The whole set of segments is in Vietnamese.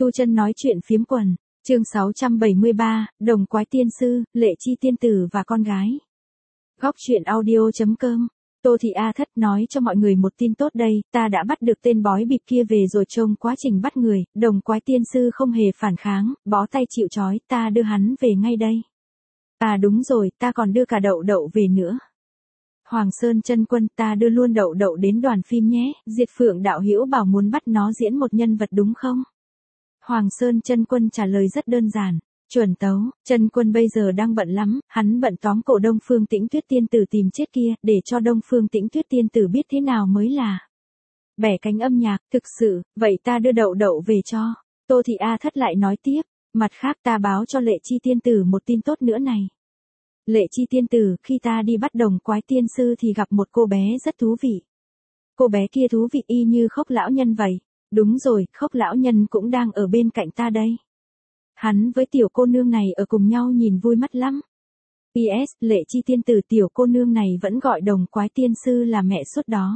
Tu Chân nói chuyện phiếm quần, chương 673, Đồng Quái Tiên Sư, Lệ Chi Tiên Tử và con gái. Góc truyện audio.com. Tô Thị A Thất nói cho mọi người một tin tốt đây, ta đã bắt được tên bói bịp kia về rồi. Trông quá trình bắt người, Đồng Quái Tiên Sư không hề phản kháng, bó tay chịu trói, ta đưa hắn về ngay đây. À đúng rồi, ta còn đưa cả Đậu Đậu về nữa. Hoàng Sơn Chân Quân, ta đưa luôn Đậu Đậu đến đoàn phim nhé. Diệt Phượng đạo hữu bảo muốn bắt nó diễn một nhân vật đúng không? Hoàng Sơn Chân Quân trả lời rất đơn giản. Chuẩn tấu, Chân Quân bây giờ đang bận lắm, hắn bận tóm cổ Đông Phương Tĩnh Tuyết Tiên Tử tìm chết kia, để cho Đông Phương Tĩnh Tuyết Tiên Tử biết thế nào mới là bẻ cánh âm nhạc. Thực sự, vậy ta đưa Đậu Đậu về cho. Tô Thị A Thất lại nói tiếp, mặt khác ta báo cho Lệ Chi Tiên Tử một tin tốt nữa này. Lệ Chi Tiên Tử, khi ta đi bắt Đồng Quái Tiên Sư thì gặp một cô bé rất thú vị. Cô bé kia thú vị y như Khốc lão nhân vậy. Đúng rồi, Khốc lão nhân cũng đang ở bên cạnh ta đây. Hắn với tiểu cô nương này ở cùng nhau nhìn vui mắt lắm. PS, Lệ Chi Tiên Tử, tiểu cô nương này vẫn gọi Đồng Quái Tiên Sư là mẹ suốt đó.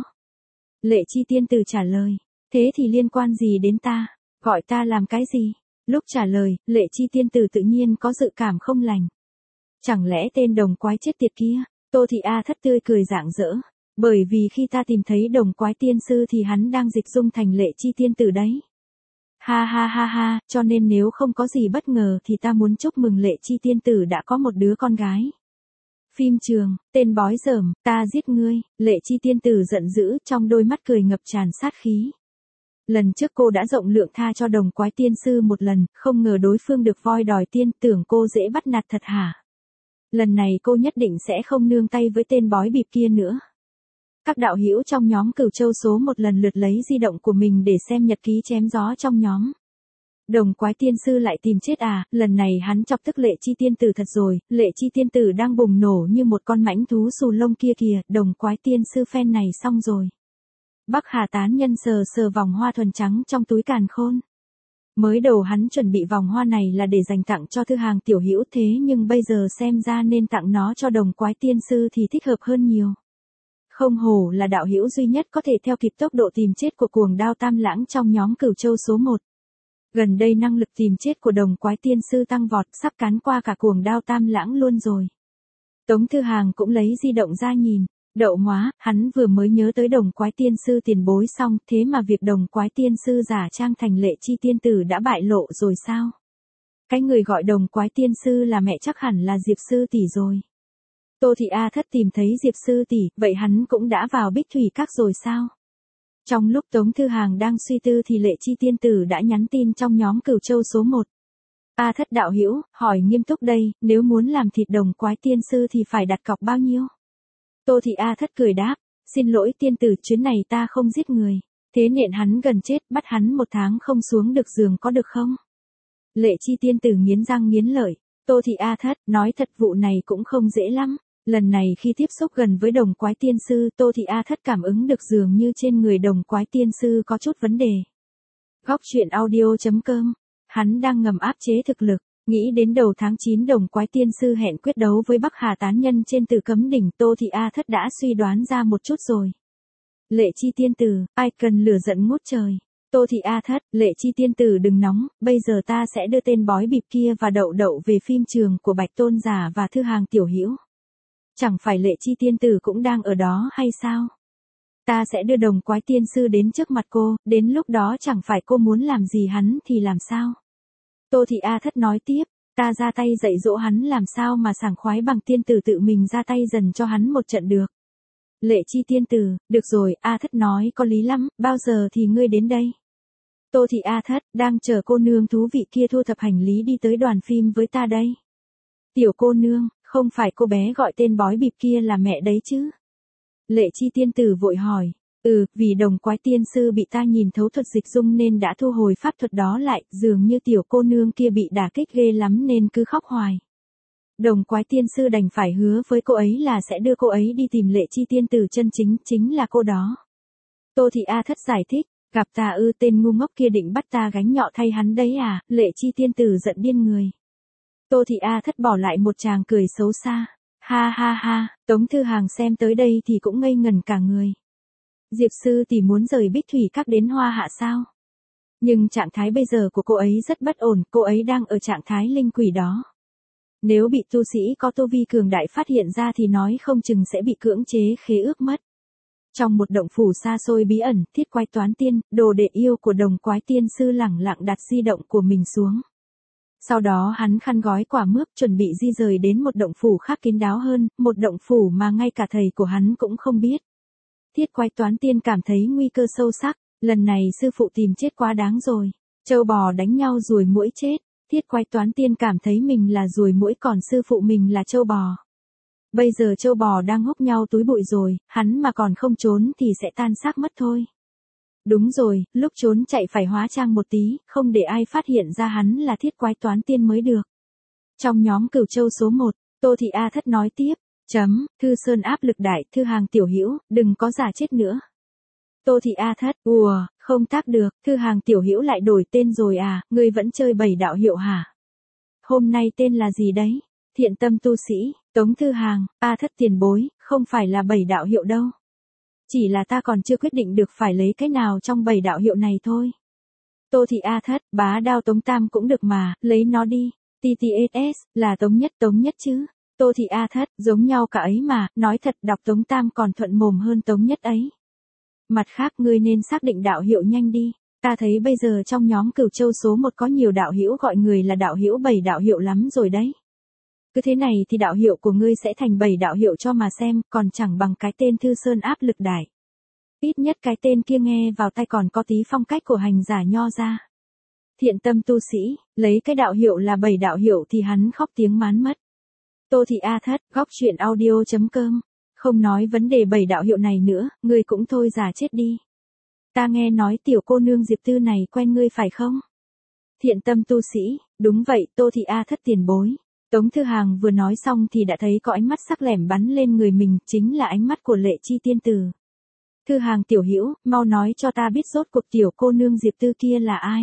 Lệ Chi Tiên Tử trả lời, thế thì liên quan gì đến ta, gọi ta làm cái gì? Lúc trả lời, Lệ Chi Tiên Tử tự nhiên có dự cảm không lành. Chẳng lẽ tên Đồng Quái chết tiệt kia? Tô Thị A Thất tươi cười rạng rỡ. Bởi vì khi ta tìm thấy Đồng Quái Tiên Sư thì hắn đang dịch dung thành Lệ Chi Tiên Tử đấy. Ha ha ha ha, cho nên nếu không có gì bất ngờ thì ta muốn chúc mừng Lệ Chi Tiên Tử đã có một đứa con gái. Phim trường, tên bói dởm, ta giết ngươi. Lệ Chi Tiên Tử giận dữ, trong đôi mắt cười ngập tràn sát khí. Lần trước cô đã rộng lượng tha cho Đồng Quái Tiên Sư một lần, không ngờ đối phương được voi đòi tiên, tưởng cô dễ bắt nạt thật hả? Lần này cô nhất định sẽ không nương tay với tên bói bịp kia nữa. Các đạo hữu trong nhóm Cửu Châu số một lần lượt lấy di động của mình để xem nhật ký chém gió trong nhóm. Đồng Quái Tiên Sư lại tìm chết à, lần này hắn chọc tức Lệ Chi Tiên Tử thật rồi. Lệ Chi Tiên Tử đang bùng nổ như một con mãnh thú xù lông kia kìa. Đồng Quái Tiên Sư phen này xong rồi. Bắc Hà Tán Nhân sờ sờ vòng hoa thuần trắng trong túi càn khôn. Mới đầu hắn chuẩn bị vòng hoa này là để dành tặng cho Thư Hàng tiểu hữu, thế nhưng bây giờ xem ra nên tặng nó cho Đồng Quái Tiên Sư thì thích hợp hơn nhiều. Không hổ là đạo hữu duy nhất có thể theo kịp tốc độ tìm chết của Cuồng Đao Tam Lãng trong nhóm Cửu Châu số 1. Gần đây năng lực tìm chết của Đồng Quái Tiên Sư tăng vọt, sắp cán qua cả Cuồng Đao Tam Lãng luôn rồi. Tống Thư Hàng cũng lấy di động ra nhìn. Đậu móa, hắn vừa mới nhớ tới Đồng Quái Tiên Sư tiền bối xong, thế mà việc Đồng Quái Tiên Sư giả trang thành Lệ Chi Tiên Tử đã bại lộ rồi sao? Cái người gọi Đồng Quái Tiên Sư là mẹ chắc hẳn là Diệp Sư tỷ rồi. Tô Thị A Thất tìm thấy Diệp Sư tỷ, vậy hắn cũng đã vào Bích Thủy Các rồi sao? Trong lúc Tống Thư Hàng đang suy tư thì Lệ Chi Tiên Tử đã nhắn tin trong nhóm Cửu Châu số 1. A Thất đạo hữu, hỏi nghiêm túc đây, nếu muốn làm thịt Đồng Quái Tiên Sư thì phải đặt cọc bao nhiêu? Tô Thị A Thất cười đáp, xin lỗi tiên tử, chuyến này ta không giết người. Thế nện hắn gần chết, bắt hắn 1 tháng không xuống được giường có được không? Lệ Chi Tiên Tử nghiến răng nghiến lợi. Tô Thị A Thất, nói thật vụ này cũng không dễ lắm. Lần này khi tiếp xúc gần với Đồng Quái Tiên Sư, Tô Thị A Thất cảm ứng được dường như trên người Đồng Quái Tiên Sư có chút vấn đề. Góc truyện audio.com. Hắn đang ngầm áp chế thực lực. Nghĩ đến đầu tháng 9 Đồng Quái Tiên Sư hẹn quyết đấu với Bắc Hà Tán Nhân trên Tử Cấm Đỉnh, Tô Thị A Thất đã suy đoán ra một chút rồi. Lệ Chi Tiên Tử, ai cần lửa giận ngút trời. Tô Thị A Thất, Lệ Chi Tiên Tử đừng nóng, bây giờ ta sẽ đưa tên bói bịp kia và Đậu Đậu về phim trường của Bạch Tôn Giả và Thư Hàng tiểu hữu. Chẳng phải Lệ Chi Tiên Tử cũng đang ở đó hay sao? Ta sẽ đưa Đồng Quái Tiên Sư đến trước mặt cô, đến lúc đó chẳng phải cô muốn làm gì hắn thì làm sao? Tô Thị A Thất nói tiếp, ta ra tay dạy dỗ hắn làm sao mà sảng khoái bằng tiên tử tự mình ra tay dần cho hắn một trận được. Lệ Chi Tiên Tử, được rồi, A Thất nói có lý lắm, bao giờ thì ngươi đến đây? Tô Thị A Thất, đang chờ cô nương thú vị kia thu thập hành lý đi tới đoàn phim với ta đây. Tiểu cô nương, không phải cô bé gọi tên bói bịp kia là mẹ đấy chứ? Lệ Chi Tiên Tử vội hỏi. Vì Đồng Quái Tiên Sư bị ta nhìn thấu thuật dịch dung nên đã thu hồi pháp thuật đó lại, dường như tiểu cô nương kia bị đả kích ghê lắm nên cứ khóc hoài. Đồng Quái Tiên Sư đành phải hứa với cô ấy là sẽ đưa cô ấy đi tìm Lệ Chi Tiên Tử chân chính, chính là cô đó. Tô Thị A Thất giải thích, gặp ta tên ngu ngốc kia định bắt ta gánh nhọ thay hắn đấy à? Lệ Chi Tiên Tử giận điên người. Tô Thị A Thất bỏ lại một tràng cười xấu xa. Ha ha ha, Tống Thư Hàng xem tới đây thì cũng ngây ngẩn cả người. Diệp Sư tỷ muốn rời Bích Thủy Các đến Hoa Hạ sao? Nhưng trạng thái bây giờ của cô ấy rất bất ổn, cô ấy đang ở trạng thái linh quỷ đó. Nếu bị tu sĩ có tu vi cường đại phát hiện ra thì nói không chừng sẽ bị cưỡng chế khế ước mất. Trong một động phủ xa xôi bí ẩn, Thiết Quái Toán Tiên, đồ đệ yêu của Đồng Quái Tiên Sư lẳng lặng đặt di động của mình xuống. Sau đó hắn khăn gói quả mướp chuẩn bị di rời đến một động phủ khác kín đáo hơn, một động phủ mà ngay cả thầy của hắn cũng không biết. Thiết Quái Toán Tiên cảm thấy nguy cơ sâu sắc, lần này sư phụ tìm chết quá đáng rồi. Trâu bò đánh nhau ruồi muỗi chết, Thiết Quái Toán Tiên cảm thấy mình là ruồi muỗi còn sư phụ mình là trâu bò. Bây giờ trâu bò đang húc nhau túi bụi rồi, hắn mà còn không trốn thì sẽ tan xác mất thôi. Đúng rồi, lúc trốn chạy phải hóa trang một tí, không để ai phát hiện ra hắn là Thiết Quái Toán Tiên mới được. Trong nhóm Cửu Châu số 1, Tô Thị A Thất nói tiếp, Thư Sơn áp lực đại, Thư Hàng tiểu hữu, đừng có giả chết nữa. Tô Thị A Thất, không tác được, Thư Hàng tiểu hữu lại đổi tên rồi à, ngươi vẫn chơi 7 đạo hiệu hả? Hôm nay tên là gì đấy? Thiện tâm tu sĩ, Tống Thư Hàng, A Thất tiền bối, không phải là 7 đạo hiệu đâu. Chỉ là ta còn chưa quyết định được phải lấy cái nào trong 7 đạo hiệu này thôi. Tô Thị A Thất, bá đao Tống Tam cũng được mà, lấy nó đi. TTSS, là Tống Nhất chứ. Tô Thị A Thất, giống nhau cả ấy mà, nói thật đọc Tống Tam còn thuận mồm hơn Tống Nhất ấy. Mặt khác ngươi nên xác định đạo hiệu nhanh đi. Ta thấy bây giờ trong nhóm Cửu Châu số 1 có nhiều đạo hữu gọi người là đạo hữu 7 đạo hiệu lắm rồi đấy. Cứ thế này thì đạo hiệu của ngươi sẽ thành 7 đạo hiệu cho mà xem, còn chẳng bằng cái tên Thư Sơn áp lực đại. Ít nhất cái tên kia nghe vào tai còn có tí phong cách của hành giả nho ra. Thiện tâm tu sĩ, lấy cái đạo hiệu là 7 đạo hiệu thì hắn khóc tiếng mán mất. Tô Thị A Thất, góc chuyện audio.com. Không nói vấn đề 7 đạo hiệu này nữa, ngươi cũng thôi giả chết đi. Ta nghe nói tiểu cô nương Diệp Tư này quen ngươi phải không? Thiện tâm tu sĩ, đúng vậy, Tô Thị A Thất tiền bối. Tống Thư Hàng vừa nói xong thì đã thấy có ánh mắt sắc lẻm bắn lên người mình, chính là ánh mắt của Lệ Chi tiên tử. Thư Hàng tiểu hữu, mau nói cho ta biết rốt cuộc tiểu cô nương Diệp Tư kia là ai?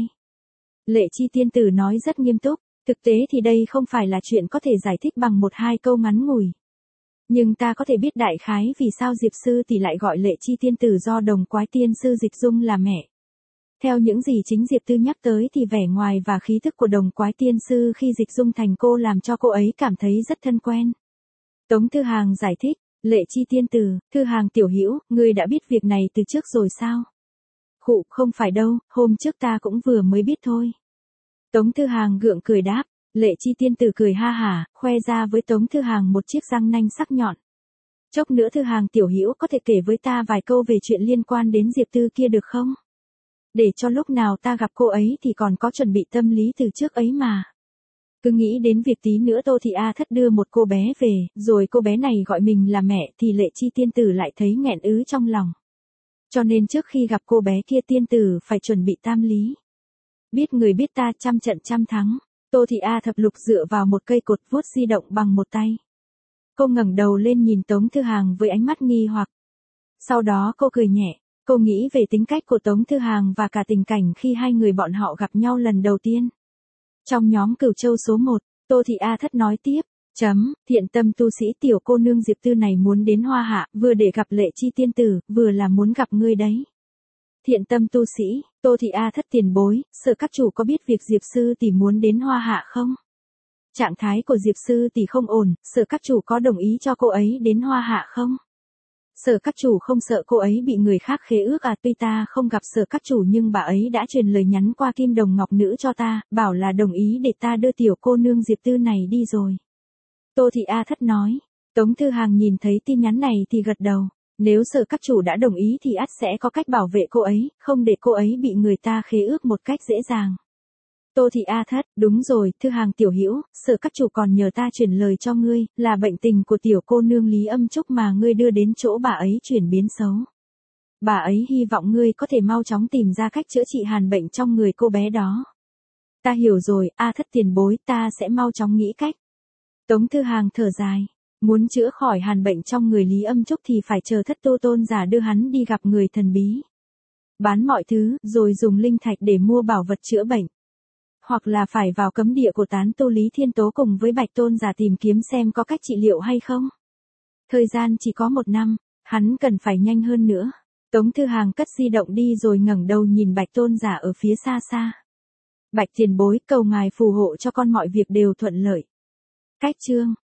Lệ Chi tiên tử nói rất nghiêm túc, thực tế thì đây không phải là chuyện có thể giải thích bằng 1-2 câu ngắn ngủi. Nhưng ta có thể biết đại khái vì sao Diệp sư tỷ lại gọi Lệ Chi tiên tử do Đồng Quái Tiên sư Dịch Dung là mẹ. Theo những gì chính Diệp Tư nhắc tới thì vẻ ngoài và khí thức của Đồng Quái Tiên sư khi Dịch Dung thành cô làm cho cô ấy cảm thấy rất thân quen. Tống Thư Hàng giải thích, Lệ Chi tiên tử, Thư Hàng tiểu hữu, ngươi đã biết việc này từ trước rồi sao? Khụ, không phải đâu, hôm trước ta cũng vừa mới biết thôi. Tống Thư Hàng gượng cười đáp, Lệ Chi tiên tử cười ha hả, khoe ra với Tống Thư Hàng một chiếc răng nanh sắc nhọn. Chốc nữa Thư Hàng tiểu hữu có thể kể với ta vài câu về chuyện liên quan đến Diệp Tư kia được không? Để cho lúc nào ta gặp cô ấy thì còn có chuẩn bị tâm lý từ trước ấy mà. Cứ nghĩ đến việc tí nữa Tô Thị A Thất đưa một cô bé về, rồi cô bé này gọi mình là mẹ thì Lệ Chi tiên tử lại thấy nghẹn ứ trong lòng. Cho nên trước khi gặp cô bé kia tiên tử phải chuẩn bị tam lý. Biết người biết ta trăm trận trăm thắng, Tô Thị A Thập Lục dựa vào một cây cột vuốt di động bằng một tay. Cô ngẩng đầu lên nhìn Tống Thư Hàng với ánh mắt nghi hoặc. Sau đó cô cười nhẹ, cô nghĩ về tính cách của Tống Thư Hàng và cả tình cảnh khi hai người bọn họ gặp nhau lần đầu tiên. Trong nhóm Cửu Châu số 1, Tô Thị A Thất nói tiếp, thiện tâm tu sĩ tiểu cô nương Diệp Tư này muốn đến Hoa Hạ, vừa để gặp Lệ Chi tiên tử, vừa là muốn gặp ngươi đấy. Thiện tâm tu sĩ, Tô Thị A Thất tiền bối, sợ các chủ có biết việc Diệp sư tỷ muốn đến Hoa Hạ không? Trạng thái của Diệp sư tỷ không ổn, sợ các chủ có đồng ý cho cô ấy đến Hoa Hạ không? Sở các chủ không sợ cô ấy bị người khác khế ước à? Tuy ta không gặp sở các chủ nhưng bà ấy đã truyền lời nhắn qua Kim Đồng Ngọc Nữ cho ta, bảo là đồng ý để ta đưa tiểu cô nương Diệp Tư này đi rồi. Tô Thị A Thất nói. Tống Thư Hàng nhìn thấy tin nhắn này thì gật đầu. Nếu sở các chủ đã đồng ý thì ắt sẽ có cách bảo vệ cô ấy, không để cô ấy bị người ta khế ước một cách dễ dàng. Tô Thị A Thất, đúng rồi, Thư Hàng tiểu hữu, sở các chủ còn nhờ ta truyền lời cho ngươi, là bệnh tình của tiểu cô nương Lý Âm Trúc mà ngươi đưa đến chỗ bà ấy chuyển biến xấu. Bà ấy hy vọng ngươi có thể mau chóng tìm ra cách chữa trị hàn bệnh trong người cô bé đó. Ta hiểu rồi, A Thất tiền bối, ta sẽ mau chóng nghĩ cách. Tống Thư Hàng thở dài, muốn chữa khỏi hàn bệnh trong người Lý Âm Trúc thì phải chờ Thất Tu tôn giả đưa hắn đi gặp người thần bí. Bán mọi thứ, rồi dùng linh thạch để mua bảo vật chữa bệnh. Hoặc là phải vào cấm địa của tán tu Lý Thiên Tố cùng với Bạch Tôn giả tìm kiếm xem có cách trị liệu hay không. Thời gian chỉ có 1 năm, hắn cần phải nhanh hơn nữa. Tống Thư Hàng cất di động đi rồi ngẩng đầu nhìn Bạch Tôn giả ở phía xa xa. Bạch tiền bối, cầu ngài phù hộ cho con mọi việc đều thuận lợi. Cách chương